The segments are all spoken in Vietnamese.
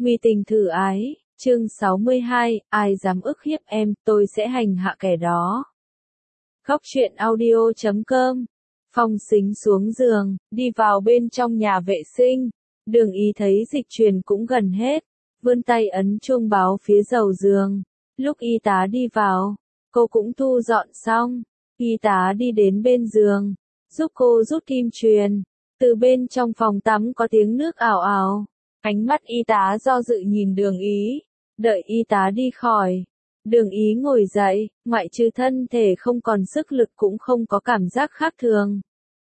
Nguy tình thử ái, chương 62, ai dám ức hiếp em, tôi sẽ hành hạ kẻ đó. Góc truyện audio.com. Phong Sính xuống giường, đi vào bên trong nhà vệ sinh. Đường Ý thấy dịch truyền cũng gần hết, vươn tay ấn chuông báo phía đầu giường. Lúc y tá đi vào, cô cũng thu dọn xong. Y tá đi đến bên giường, giúp cô rút kim truyền. Từ bên trong phòng tắm có tiếng nước ào ào. Ánh mắt y tá do dự nhìn Đường Ý. Đợi y tá đi khỏi, Đường Ý ngồi dậy, ngoại trừ thân thể không còn sức lực cũng không có cảm giác khác thường.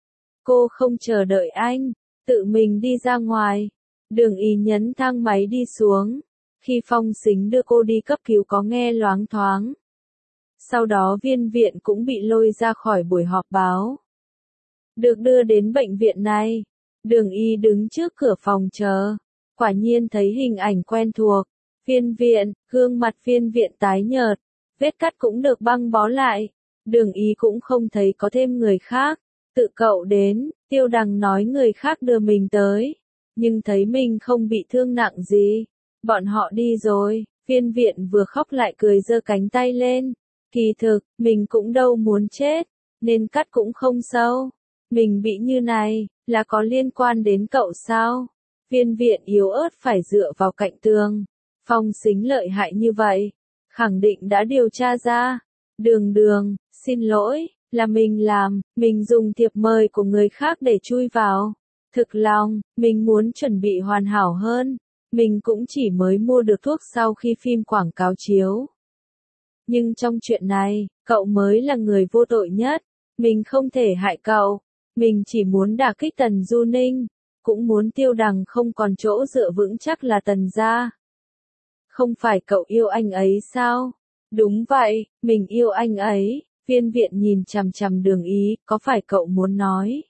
Cô không chờ đợi anh, tự mình đi ra ngoài. Đường Ý nhấn thang máy đi xuống. Khi Phong Sính đưa cô đi cấp cứu có nghe loáng thoáng. Sau đó Viên Viện cũng bị lôi ra khỏi buổi họp báo. Được đưa đến bệnh viện này, Đường Ý đứng trước cửa phòng chờ. Quả nhiên thấy hình ảnh quen thuộc. Viên Viện, gương mặt Viên Viện tái nhợt, vết cắt cũng được băng bó lại. Đường Ý cũng không thấy có thêm người khác. Tự cậu đến, Tiêu Đằng nói người khác đưa mình tới, nhưng thấy mình không bị thương nặng gì. Bọn họ đi rồi. Viên Viện vừa khóc lại cười giơ cánh tay lên. Kỳ thực, mình cũng đâu muốn chết, nên cắt cũng không sâu. Mình bị như này, là có liên quan đến cậu sao? Viên Viện yếu ớt phải dựa vào cạnh tường. Phong Sính lợi hại như vậy, khẳng định đã điều tra ra. Đường, xin lỗi, là mình làm, mình dùng thiệp mời của người khác để chui vào. Thực lòng, mình muốn chuẩn bị hoàn hảo hơn. Mình cũng chỉ mới mua được thuốc sau khi phim quảng cáo chiếu. Nhưng trong chuyện này, cậu mới là người vô tội nhất. Mình không thể hại cậu. Mình chỉ muốn đả kích Tần Du Ninh. Cũng muốn Tiêu Đằng không còn chỗ dựa vững chắc là Tần gia. Không phải cậu yêu anh ấy sao? Đúng vậy, mình yêu anh ấy. Viên Viện nhìn chằm chằm Đường Ý, có phải cậu muốn nói?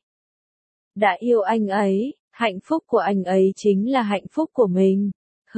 Đã yêu anh ấy, hạnh phúc của anh ấy chính là hạnh phúc của mình.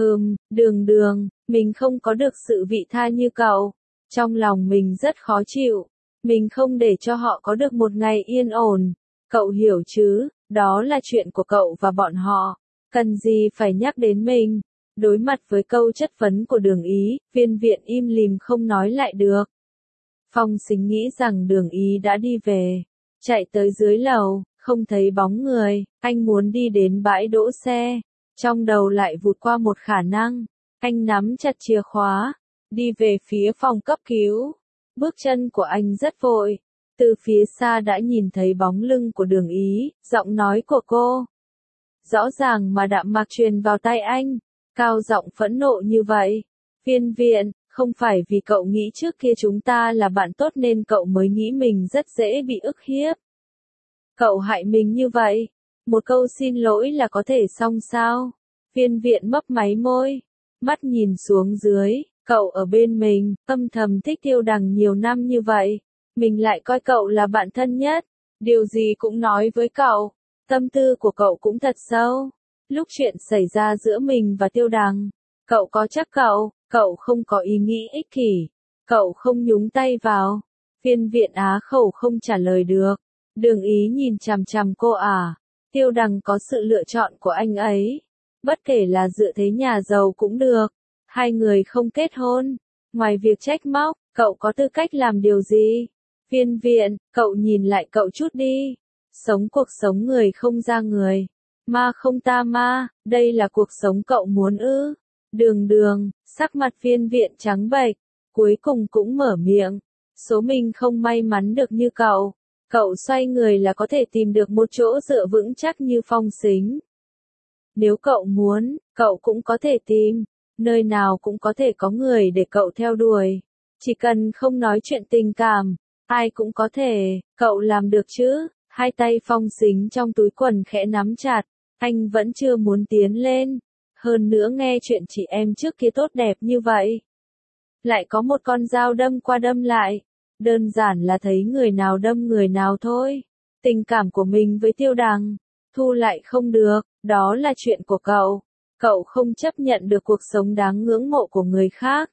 Đường, mình không có được sự vị tha như cậu. Trong lòng mình rất khó chịu. Mình không để cho họ có được một ngày yên ổn. Cậu hiểu chứ, đó là chuyện của cậu và bọn họ. Cần gì phải nhắc đến mình? Đối mặt với câu chất vấn của Đường Ý, Viên Viện im lìm không nói lại được. Phong Sính nghĩ rằng Đường Ý đã đi về. Chạy tới dưới lầu, không thấy bóng người, anh muốn đi đến bãi đỗ xe. Trong đầu lại vụt qua một khả năng. Anh nắm chặt chìa khóa, đi về phía phòng cấp cứu. Bước chân của anh rất vội. Từ phía xa đã nhìn thấy bóng lưng của Đường Ý, giọng nói của cô. Rõ ràng mà đạm mạc truyền vào tai anh. Cao giọng phẫn nộ như vậy. Viên Viện, không phải vì cậu nghĩ trước kia chúng ta là bạn tốt nên cậu mới nghĩ mình rất dễ bị ức hiếp. Cậu hại mình như vậy. Một câu xin lỗi là có thể xong sao? Viên Viện mấp máy môi. Mắt nhìn xuống dưới, cậu ở bên mình, âm thầm thích Tiêu Đằng nhiều năm như vậy. Mình lại coi cậu là bạn thân nhất. Điều gì cũng nói với cậu. Tâm tư của cậu cũng thật sâu. Lúc chuyện xảy ra giữa mình và Tiêu Đằng, cậu có chắc cậu không có ý nghĩ ích kỷ. Cậu không nhúng tay vào. Viên Viện á khẩu không trả lời được. Đường Ý nhìn chằm chằm cô à. Tiêu Đằng có sự lựa chọn của anh ấy. Bất kể là dựa thế nhà giàu cũng được. Hai người không kết hôn. Ngoài việc trách móc, cậu có tư cách làm điều gì? Viên Viện, cậu nhìn lại cậu chút đi. Sống cuộc sống người không ra người. Ma không ta ma, đây là cuộc sống cậu muốn ư? Đường, sắc mặt Viên Viện trắng bệch, cuối cùng cũng mở miệng. Số mình không may mắn được như cậu. Cậu xoay người là có thể tìm được một chỗ dựa vững chắc như Phong Sính. Nếu cậu muốn, cậu cũng có thể tìm. Nơi nào cũng có thể có người để cậu theo đuổi. Chỉ cần không nói chuyện tình cảm, ai cũng có thể, cậu làm được chứ? Hai tay Phong Sính trong túi quần khẽ nắm chặt. Anh vẫn chưa muốn tiến lên. Hơn nữa nghe chuyện chị em trước kia tốt đẹp như vậy. Lại có một con dao đâm qua đâm lại. Đơn giản là thấy người nào đâm người nào thôi. Tình cảm của mình với Tiêu Đằng, thu lại không được, đó là chuyện của cậu. Cậu không chấp nhận được cuộc sống đáng ngưỡng mộ của người khác.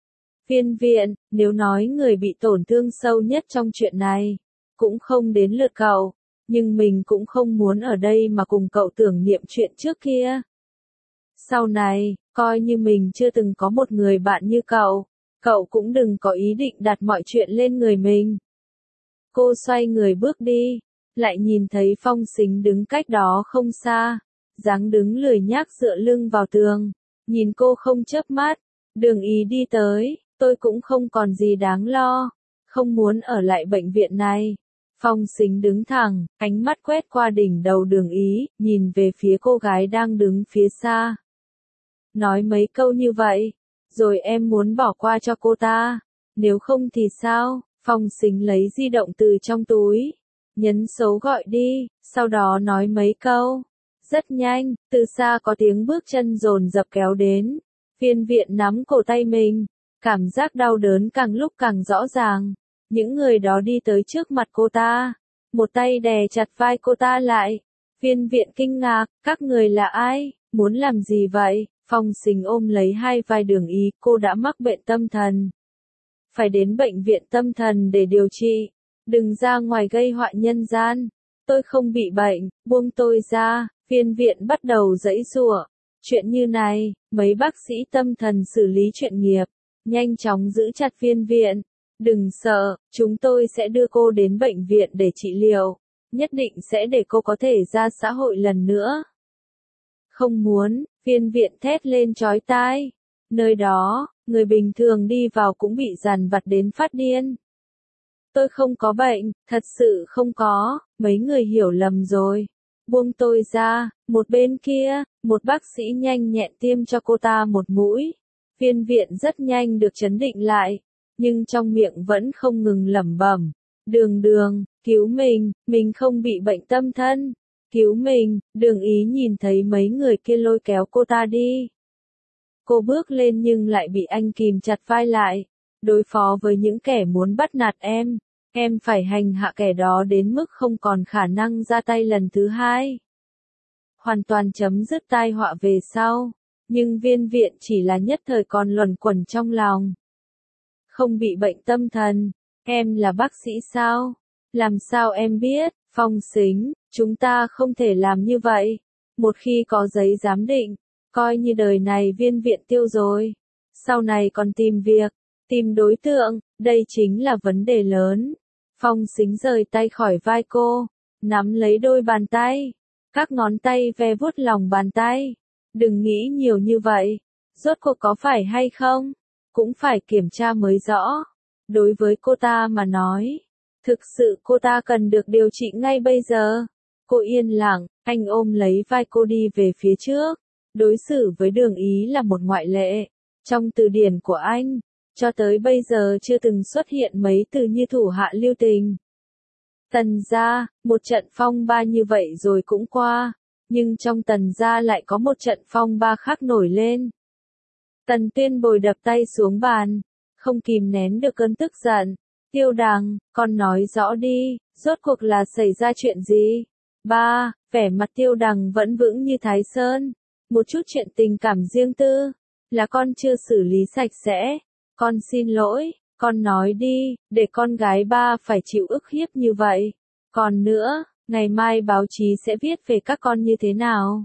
Viên Viện, nếu nói người bị tổn thương sâu nhất trong chuyện này, cũng không đến lượt cậu. Nhưng mình cũng không muốn ở đây mà cùng cậu tưởng niệm chuyện trước kia. Sau này, coi như mình chưa từng có một người bạn như cậu cũng đừng có ý định đặt mọi chuyện lên người mình. Cô xoay người bước đi, lại nhìn thấy Phong Sính đứng cách đó không xa, dáng đứng lười nhác dựa lưng vào tường, nhìn cô không chớp mắt. Đường Ý đi tới, tôi cũng không còn gì đáng lo, không muốn ở lại bệnh viện này. Phong Sính đứng thẳng, ánh mắt quét qua đỉnh đầu Đường Ý, nhìn về phía cô gái đang đứng phía xa. Nói mấy câu như vậy, rồi em muốn bỏ qua cho cô ta, nếu không thì sao? Phong Sính lấy di động từ trong túi, nhấn số gọi đi, sau đó nói mấy câu. Rất nhanh, từ xa có tiếng bước chân dồn dập kéo đến. Viên Viện nắm cổ tay mình, cảm giác đau đớn càng lúc càng rõ ràng. Những người đó đi tới trước mặt cô ta, một tay đè chặt vai cô ta lại. Viên Viện kinh ngạc, các người là ai, muốn làm gì vậy? Phong Sính ôm lấy hai vai Đường Ý, cô đã mắc bệnh tâm thần. Phải đến bệnh viện tâm thần để điều trị, đừng ra ngoài gây họa nhân gian. Tôi không bị bệnh, buông tôi ra. Viên Viện bắt đầu giãy giụa. Chuyện như này, mấy bác sĩ tâm thần xử lý chuyện nghiệp, nhanh chóng giữ chặt Viên Viện. Đừng sợ, chúng tôi sẽ đưa cô đến bệnh viện để trị liệu, nhất định sẽ để cô có thể ra xã hội lần nữa. Không muốn, Viên Viện thét lên chói tai. Nơi đó, người bình thường đi vào cũng bị dằn vặt đến phát điên. Tôi không có bệnh, thật sự không có, mấy người hiểu lầm rồi. Buông tôi ra. Một bên kia, một bác sĩ nhanh nhẹn tiêm cho cô ta một mũi. Viên Viện rất nhanh được trấn định lại, nhưng trong miệng vẫn không ngừng lẩm bẩm. Đường, cứu mình không bị bệnh tâm thân. Cứu mình. Đường Ý nhìn thấy mấy người kia lôi kéo cô ta đi. Cô bước lên nhưng lại bị anh kìm chặt vai lại. Đối phó với những kẻ muốn bắt nạt em phải hành hạ kẻ đó đến mức không còn khả năng ra tay lần thứ hai. Hoàn toàn chấm dứt tai họa về sau. Nhưng Viên Viện chỉ là nhất thời còn luẩn quẩn trong lòng. Không bị bệnh tâm thần, em là bác sĩ sao? Làm sao em biết? Phong Sính, chúng ta không thể làm như vậy. Một khi có giấy giám định, coi như đời này Viên Viện tiêu rồi. Sau này còn tìm việc, tìm đối tượng, đây chính là vấn đề lớn. Phong Sính rời tay khỏi vai cô, nắm lấy đôi bàn tay, các ngón tay ve vuốt lòng bàn tay. Đừng nghĩ nhiều như vậy, rốt cuộc có phải hay không, cũng phải kiểm tra mới rõ. Đối với cô ta mà nói, thực sự cô ta cần được điều trị ngay bây giờ. Cô yên lặng, anh ôm lấy vai cô đi về phía trước. Đối xử với Đường Ý là một ngoại lệ. Trong từ điển của anh, cho tới bây giờ chưa từng xuất hiện mấy từ như thủ hạ lưu tình. Tần gia, một trận phong ba như vậy rồi cũng qua, nhưng trong Tần gia lại có một trận phong ba khác nổi lên. Tần Tuyên Bồi đập tay xuống bàn, không kìm nén được cơn tức giận. Tiêu Đằng, con nói rõ đi, rốt cuộc là xảy ra chuyện gì? Ba, vẻ mặt Tiêu Đằng vẫn vững như Thái Sơn. Một chút chuyện tình cảm riêng tư, là con chưa xử lý sạch sẽ. Con xin lỗi, con nói đi, để con gái ba phải chịu ức hiếp như vậy. Còn nữa, ngày mai báo chí sẽ viết về các con như thế nào?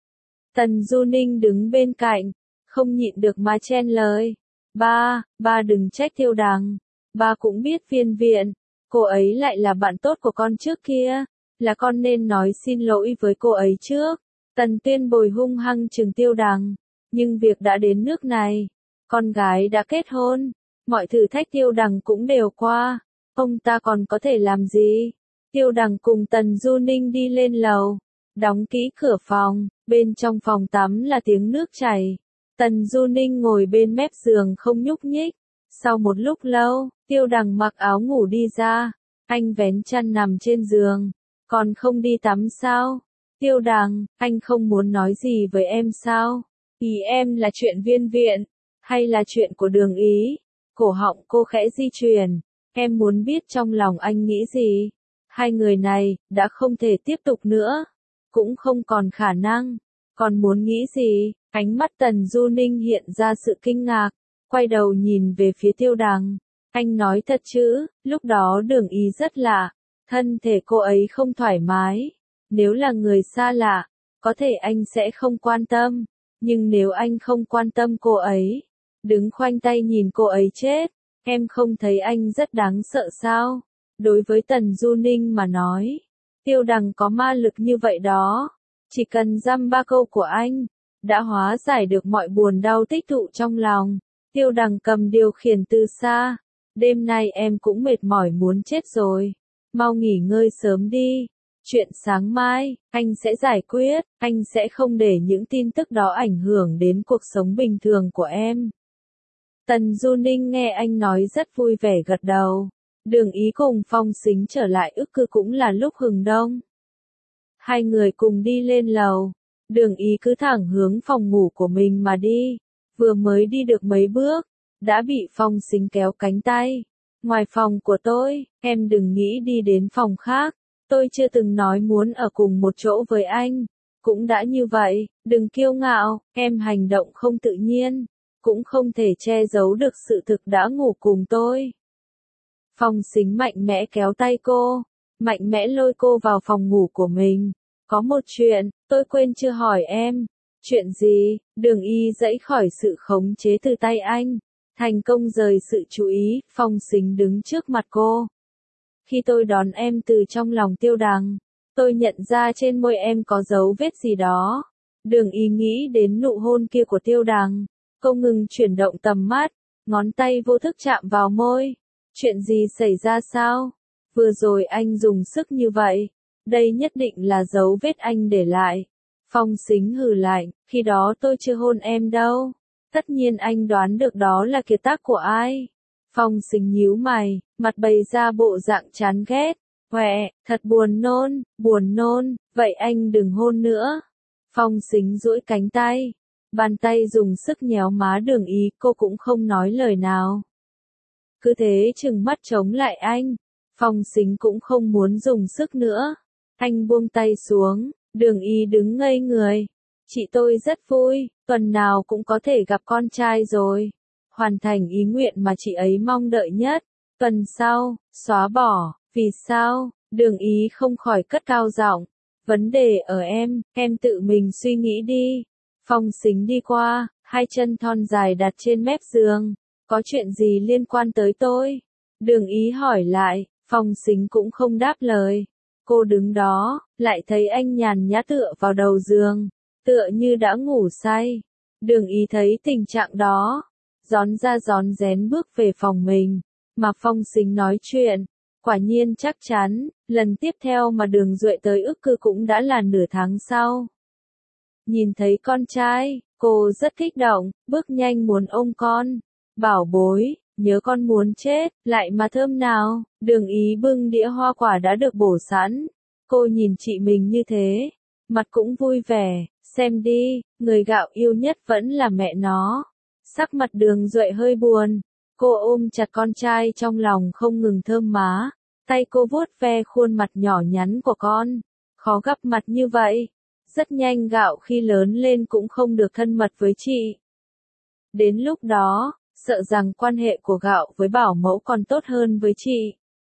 Tần Du Ninh đứng bên cạnh, không nhịn được mà chen lời. Ba đừng trách Tiêu Đằng. Ba cũng biết Viên Viện, cô ấy lại là bạn tốt của con trước kia, là con nên nói xin lỗi với cô ấy trước. Tần Tuyên Bồi hung hăng trừng Tiêu Đằng, nhưng việc đã đến nước này, con gái đã kết hôn, mọi thử thách Tiêu Đằng cũng đều qua, ông ta còn có thể làm gì? Tiêu Đằng cùng Tần Du Ninh đi lên lầu, đóng kỹ cửa phòng, bên trong phòng tắm là tiếng nước chảy. Tần Du Ninh ngồi bên mép giường không nhúc nhích. Sau một lúc lâu, Tiêu Đằng mặc áo ngủ đi ra, anh vén chăn nằm trên giường. Còn không đi tắm sao? Tiêu Đằng, anh không muốn nói gì với em sao? Ý em là chuyện Viên Viện, hay là chuyện của Đường Ý? Cổ họng cô khẽ di chuyển, em muốn biết trong lòng anh nghĩ gì? Hai người này, đã không thể tiếp tục nữa, cũng không còn khả năng, còn muốn nghĩ gì? Ánh mắt Tần Du Ninh hiện ra sự kinh ngạc, quay đầu nhìn về phía Tiêu Đằng. Anh nói thật chứ? Lúc đó Đường Ý rất lạ, thân thể cô ấy không thoải mái. Nếu là người xa lạ, có thể anh sẽ không quan tâm, Nhưng nếu anh không quan tâm cô ấy, đứng khoanh tay nhìn cô ấy chết, em không thấy anh rất đáng sợ sao? Đối với Tần Du Ninh mà nói, Tiêu Đằng có ma lực như vậy đó. Chỉ cần dăm ba câu của anh, đã hóa giải được mọi buồn đau tích tụ trong lòng. Tiêu Đằng cầm điều khiển từ xa. Đêm nay em cũng mệt mỏi muốn chết rồi. Mau nghỉ ngơi sớm đi. Chuyện sáng mai, anh sẽ giải quyết, anh sẽ không để những tin tức đó ảnh hưởng đến cuộc sống bình thường của em. Tần Du Ninh nghe anh nói rất vui vẻ gật đầu. Đường Ý cùng Phong Sính trở lại Ức Cư cũng là lúc hừng đông. Hai người cùng đi lên lầu. Đường Ý cứ thẳng hướng phòng ngủ của mình mà đi. Vừa mới đi được mấy bước, đã bị Phong Sính kéo cánh tay. Ngoài phòng của tôi, em đừng nghĩ đi đến phòng khác. Tôi chưa từng nói muốn ở cùng một chỗ với anh. Cũng đã như vậy, đừng kiêu ngạo, em hành động không tự nhiên. Cũng không thể che giấu được sự thực đã ngủ cùng tôi. Phong Sính mạnh mẽ kéo tay cô, mạnh mẽ lôi cô vào phòng ngủ của mình. Có một chuyện, tôi quên chưa hỏi em. Chuyện gì? Đường Y dãy khỏi sự khống chế từ tay anh. Thành công rời sự chú ý, Phong Sính đứng trước mặt cô. Khi tôi đón em từ trong lòng Tiêu Đằng, tôi nhận ra trên môi em có dấu vết gì đó. Đường Y nghĩ đến nụ hôn kia của Tiêu Đằng. Cô ngừng chuyển động tầm mắt, ngón tay vô thức chạm vào môi. Chuyện gì xảy ra sao? Vừa rồi anh dùng sức như vậy. Đây nhất định là dấu vết anh để lại. Phong Sính hừ lạnh, khi đó tôi chưa hôn em đâu. Tất nhiên anh đoán được đó là kiệt tác của ai. Phong Sính nhíu mày, mặt bày ra bộ dạng chán ghét. Huệ, thật buồn nôn, vậy anh đừng hôn nữa. Phong Sính duỗi cánh tay. Bàn tay dùng sức nhéo má Đường Ý, cô cũng không nói lời nào. Cứ thế trừng mắt chống lại anh. Phong Sính cũng không muốn dùng sức nữa. Anh buông tay xuống, Đường Y đứng ngây người. Chị tôi rất vui, tuần nào cũng có thể gặp con trai rồi. Hoàn thành ý nguyện mà chị ấy mong đợi nhất. Tuần sau, xóa bỏ, vì sao? Đường Y không khỏi cất cao giọng. Vấn đề ở em tự mình suy nghĩ đi. Phong Sính đi qua, hai chân thon dài đặt trên mép giường. Có chuyện gì liên quan tới tôi? Đường Ý hỏi lại, Phong Sính cũng không đáp lời. Cô đứng đó, lại thấy anh nhàn nhã tựa vào đầu giường, tựa như đã ngủ say. Đường Ý thấy tình trạng đó, rón ra rón rén bước về phòng mình, mà Phong Sính nói chuyện. Quả nhiên chắc chắn, lần tiếp theo mà Đường Duệ tới Ức Cư cũng đã là nửa tháng sau. Nhìn thấy con trai, cô rất kích động, bước nhanh muốn ôm con. Bảo bối, nhớ con muốn chết, lại mà thơm nào. Đường Ý bưng đĩa hoa quả đã được bổ sẵn. Cô nhìn chị mình như thế, mặt cũng vui vẻ, xem đi, người gạo yêu nhất vẫn là mẹ nó. Sắc mặt Đường Duệ hơi buồn, cô ôm chặt con trai trong lòng không ngừng thơm má, tay cô vuốt ve khuôn mặt nhỏ nhắn của con. Khó gặp mặt như vậy, rất nhanh gạo khi lớn lên cũng không được thân mật với chị. Đến lúc đó, sợ rằng quan hệ của gạo với bảo mẫu còn tốt hơn với chị.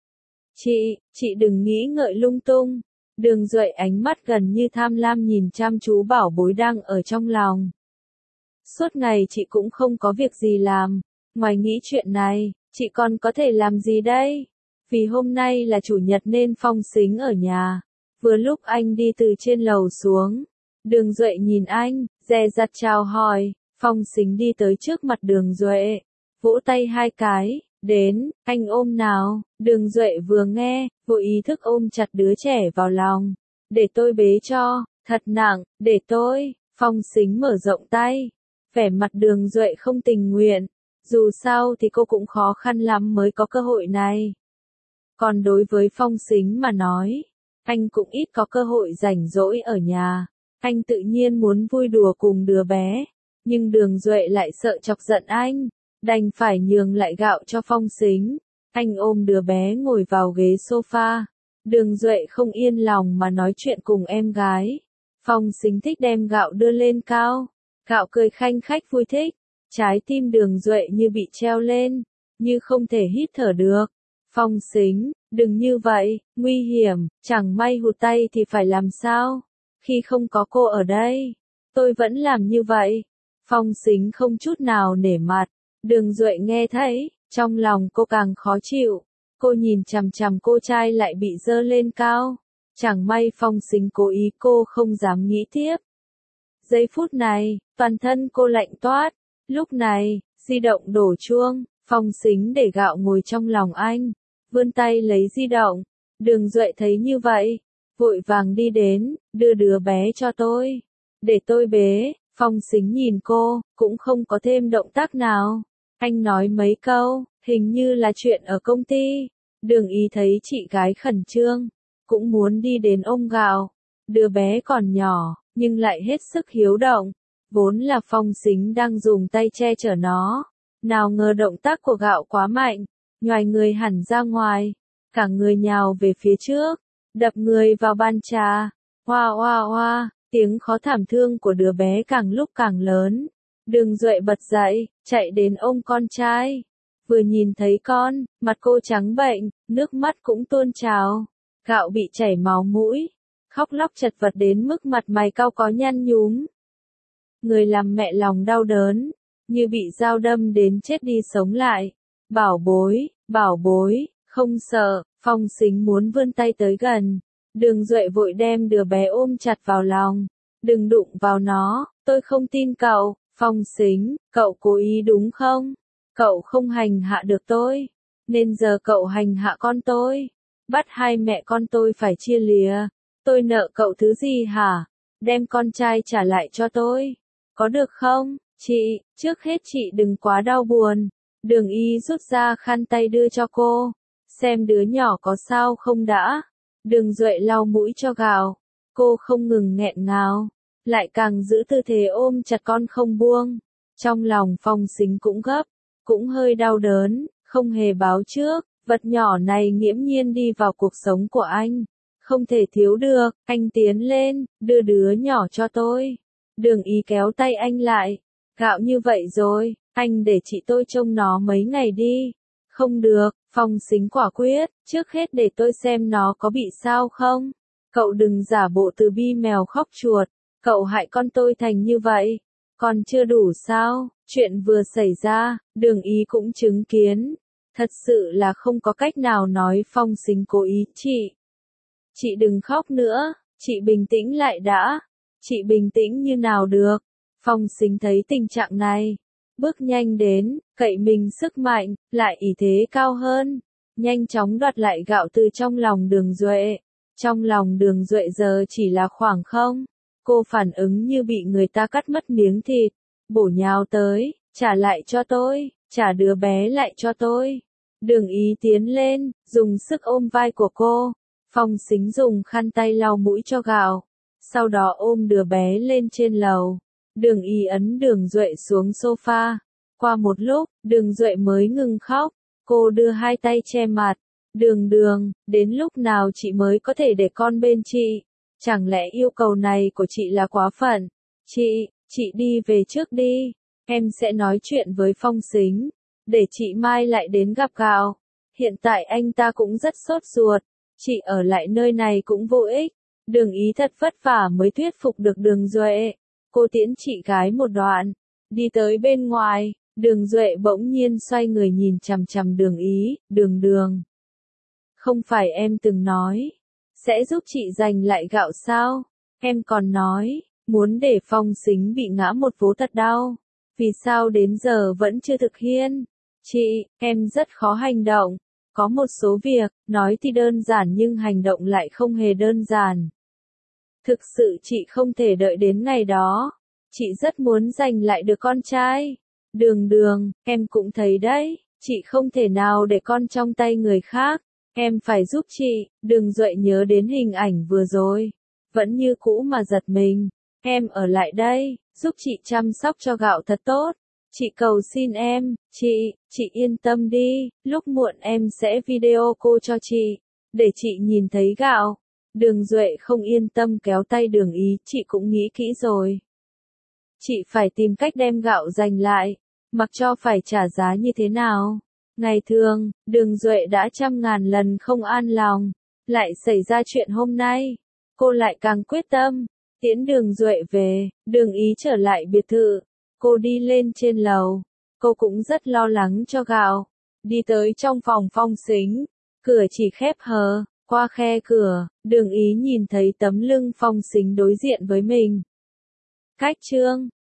Chị đừng nghĩ ngợi lung tung. Đường Duệ ánh mắt gần như tham lam nhìn chăm chú bảo bối đang ở trong lòng. Suốt ngày chị cũng không có việc gì làm, ngoài nghĩ chuyện này, chị còn có thể làm gì đây? Vì hôm nay là chủ nhật nên Phong Sính ở nhà. Vừa lúc anh đi từ trên lầu xuống, Đường Duệ nhìn anh, dè dặt chào hỏi. Phong Sính đi tới trước mặt Đường Duệ, vỗ tay hai cái, đến, anh ôm nào. Đường Duệ vừa nghe, vô ý thức ôm chặt đứa trẻ vào lòng. Để tôi bế cho, thật nặng, để tôi. Phong Sính mở rộng tay, vẻ mặt Đường Duệ không tình nguyện. Dù sao thì cô cũng khó khăn lắm mới có cơ hội này. Còn đối với Phong Sính mà nói, anh cũng ít có cơ hội rảnh rỗi ở nhà. Anh tự nhiên muốn vui đùa cùng đứa bé. Nhưng Đường Duệ lại sợ chọc giận anh, đành phải nhường lại gạo cho Phong Sính. Anh ôm đứa bé ngồi vào ghế sofa. Đường Duệ không yên lòng mà nói chuyện cùng em gái. Phong Sính thích đem gạo đưa lên cao. Gạo cười khanh khách vui thích. Trái tim Đường Duệ như bị treo lên, như không thể hít thở được. Phong Sính, đừng như vậy, nguy hiểm, chẳng may hụt tay thì phải làm sao? Khi không có cô ở đây, tôi vẫn làm như vậy. Phong Sính không chút nào nể mặt. Đường Duệ nghe thấy, trong lòng cô càng khó chịu. Cô nhìn chằm chằm cô trai lại bị dơ lên cao. Chẳng may Phong Sính cố ý cô không dám nghĩ tiếp. Giây phút này, toàn thân cô lạnh toát. Lúc này, di động đổ chuông, Phong Sính để gạo ngồi trong lòng anh. Vươn tay lấy di động. Đường Duệ thấy như vậy, vội vàng đi đến, đưa đứa bé cho tôi. Để tôi bế. Phong Sính nhìn cô, cũng không có thêm động tác nào. Anh nói mấy câu, hình như là chuyện ở công ty. Đường Ý thấy chị gái khẩn trương, cũng muốn đi đến ôm gạo. Đứa bé còn nhỏ, nhưng lại hết sức hiếu động. Vốn là Phong Sính đang dùng tay che chở nó. Nào ngờ động tác của gạo quá mạnh, nhoài người hẳn ra ngoài. Cả người nhào về phía trước, đập người vào bàn trà. Hoa hoa hoa. Tiếng khó thảm thương của đứa bé càng lúc càng lớn. Đường Duệ bật dậy, chạy đến ôm con trai. Vừa nhìn thấy con, mặt cô trắng bệnh, nước mắt cũng tuôn trào. Gạo bị chảy máu mũi, khóc lóc chật vật đến mức mặt mày cau có nhăn nhúm. Người làm mẹ lòng đau đớn, như bị dao đâm đến chết đi sống lại. Bảo bối, không sợ. Phong Sính muốn vươn tay tới gần. Đường Duệ vội đem đứa bé ôm chặt vào lòng. Đừng đụng vào nó, tôi không tin cậu. Phong Sính, cậu cố ý đúng không? Cậu không hành hạ được tôi, nên giờ cậu hành hạ con tôi. Bắt hai mẹ con tôi phải chia lìa. Tôi nợ cậu thứ gì hả? Đem con trai trả lại cho tôi. Có được không? Chị, trước hết chị đừng quá đau buồn. Đường Y rút ra khăn tay đưa cho cô. Xem đứa nhỏ có sao không đã. Đường Duệ lau mũi cho gạo. Cô không ngừng nghẹn ngào, lại càng giữ tư thế ôm chặt con không buông. Trong lòng Phong Sính cũng gấp, cũng hơi đau đớn, không hề báo trước, vật nhỏ này nghiễm nhiên đi vào cuộc sống của anh. Không thể thiếu được. Anh tiến lên, đưa đứa nhỏ cho tôi. Đường Ý kéo tay anh lại. Gạo như vậy rồi, anh để chị tôi trông nó mấy ngày đi. Không được. Phong Sính quả quyết, trước hết để tôi xem nó có bị sao không. Cậu đừng giả bộ từ bi mèo khóc chuột. Cậu hại con tôi thành như vậy, còn chưa đủ sao? Chuyện vừa xảy ra, Đường Ý cũng chứng kiến. Thật sự là không có cách nào nói Phong Sính cố ý. Chị đừng khóc nữa, chị bình tĩnh lại đã. Chị bình tĩnh như nào được? Phong Sính thấy tình trạng này, bước nhanh đến, cậy mình sức mạnh, lại ỷ thế cao hơn. Nhanh chóng đoạt lại gạo từ trong lòng Đường Duệ. Trong lòng Đường Duệ giờ chỉ là khoảng không. Cô phản ứng như bị người ta cắt mất miếng thịt. Bổ nhào tới, trả lại cho tôi, trả đứa bé lại cho tôi. Đường Ý tiến lên, dùng sức ôm vai của cô. Phong Sính dùng khăn tay lau mũi cho gạo. Sau đó ôm đứa bé lên trên lầu. Đường Ý ấn Đường Duệ xuống sofa. Qua một lúc, Đường Duệ mới ngừng khóc. Cô đưa hai tay che mặt. Đường, đến lúc nào chị mới có thể để con bên chị? Chẳng lẽ yêu cầu này của chị là quá phận? Chị đi về trước đi. Em sẽ nói chuyện với Phong Sính, để chị mai lại đến gặp gạo. Hiện tại anh ta cũng rất sốt ruột. Chị ở lại nơi này cũng vô ích. Đường Ý thật vất vả mới thuyết phục được Đường Duệ. Cô tiễn chị gái một đoạn, đi tới bên ngoài. Đường Duệ bỗng nhiên xoay người nhìn chằm chằm Đường Ý. Đường. Không phải em từng nói sẽ giúp chị giành lại gạo sao? Em còn nói muốn để Phong Sính bị ngã một vố thật đau. Vì sao đến giờ vẫn chưa thực hiện? Chị, em rất khó hành động. Có một số việc, nói thì đơn giản nhưng hành động lại không hề đơn giản. Thực sự chị không thể đợi đến ngày đó. Chị rất muốn giành lại được con trai. Đường, em cũng thấy đấy, chị không thể nào để con trong tay người khác. Em phải giúp chị. Đường Duệ nhớ đến hình ảnh vừa rồi, vẫn như cũ mà giật mình. Em ở lại đây, giúp chị chăm sóc cho gạo thật tốt. Chị cầu xin em, chị yên tâm đi, lúc muộn em sẽ video call cho chị, để chị nhìn thấy gạo. Đường Duệ không yên tâm kéo tay Đường Ý, chị cũng nghĩ kỹ rồi. Chị phải tìm cách đem gạo giành lại, mặc cho phải trả giá như thế nào. Ngày thường, Đường Duệ đã trăm ngàn lần không an lòng, lại xảy ra chuyện hôm nay. Cô lại càng quyết tâm, Tiễn Đường Duệ về, Đường Ý trở lại biệt thự. Cô đi lên trên lầu. Cô cũng rất lo lắng cho Gạo. Đi tới trong phòng Phong Sính. Cửa chỉ khép hờ. Qua khe cửa, Đường Ý nhìn thấy tấm lưng Phong Sính đối diện với mình. Cách Trương,